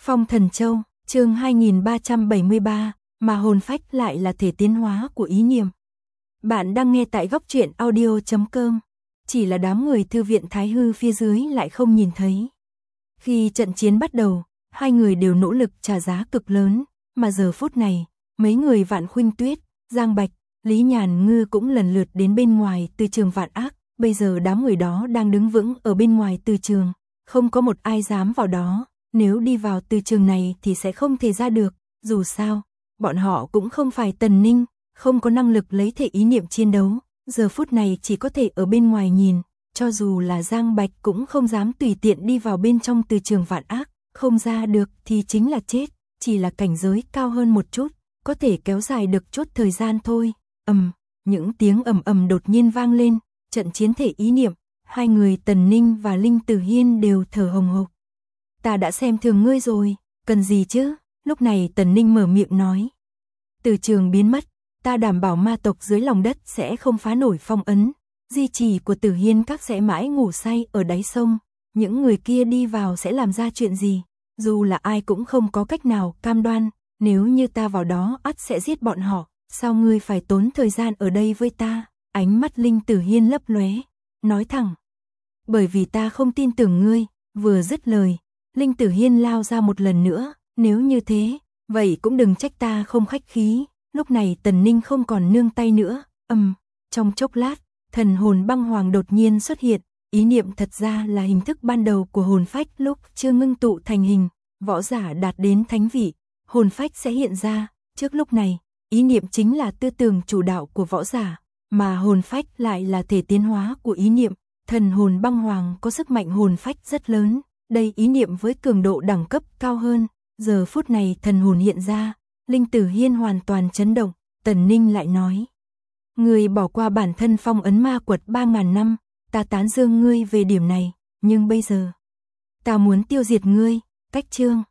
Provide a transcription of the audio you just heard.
Phong Thần Châu, chương 2373, mà hồn phách lại là thể tiến hóa của ý niệm. Bạn đang nghe tại góc truyện audio.com. Chỉ là đám người thư viện Thái Hư phía dưới lại không nhìn thấy. Khi trận chiến bắt đầu, hai người đều nỗ lực trả giá cực lớn, mà giờ phút này, mấy người Vạn Khuynh Tuyết, Giang Bạch, Lý Nhàn Ngư cũng lần lượt đến bên ngoài từ trường Vạn Ác. Bây giờ đám người đó đang đứng vững ở bên ngoài từ trường, không có một ai dám vào đó. Nếu đi vào từ trường này thì sẽ không thể ra được, dù sao, bọn họ cũng không phải Tần Ninh, không có năng lực lấy thể ý niệm chiến đấu, giờ phút này chỉ có thể ở bên ngoài nhìn, cho dù là Giang Bạch cũng không dám tùy tiện đi vào bên trong từ trường Vạn Ác, không ra được thì chính là chết, chỉ là cảnh giới cao hơn một chút, có thể kéo dài được chút thời gian thôi. Những tiếng ầm ầm đột nhiên vang lên, trận chiến thể ý niệm, hai người Tần Ninh và Linh Tử Hiên đều thở hồng hộc. Ta đã xem thường ngươi rồi, cần gì chứ? Lúc này Tần Ninh mở miệng nói. Từ trường biến mất, ta đảm bảo ma tộc dưới lòng đất sẽ không phá nổi phong ấn, di chỉ của Tử Hiên các sẽ mãi ngủ say ở đáy sông, những người kia đi vào sẽ làm ra chuyện gì, dù là ai cũng không có cách nào cam đoan, nếu như ta vào đó ắt sẽ giết bọn họ, sao ngươi phải tốn thời gian ở đây với ta? Ánh mắt Linh Tử Hiên lấp lóe, nói thẳng. Bởi vì ta không tin tưởng ngươi, vừa dứt lời. Linh Tử Hiên lao ra một lần nữa, nếu như thế, vậy cũng đừng trách ta không khách khí. Lúc này Tần Ninh không còn nương tay nữa, trong chốc lát, thần hồn băng hoàng đột nhiên xuất hiện, ý niệm thật ra là hình thức ban đầu của hồn phách lúc chưa ngưng tụ thành hình, võ giả đạt đến thánh vị, hồn phách sẽ hiện ra, trước lúc này, ý niệm chính là tư tưởng chủ đạo của võ giả, mà hồn phách lại là thể tiến hóa của ý niệm, thần hồn băng hoàng có sức mạnh hồn phách rất lớn. Đây ý niệm với cường độ đẳng cấp cao hơn, giờ phút này thần hồn hiện ra, Linh Tử Hiên hoàn toàn chấn động, Tần Ninh lại nói. Ngươi bỏ qua bản thân phong ấn ma quật 3.000 năm, ta tán dương ngươi về điểm này, nhưng bây giờ, ta muốn tiêu diệt ngươi, cách chương.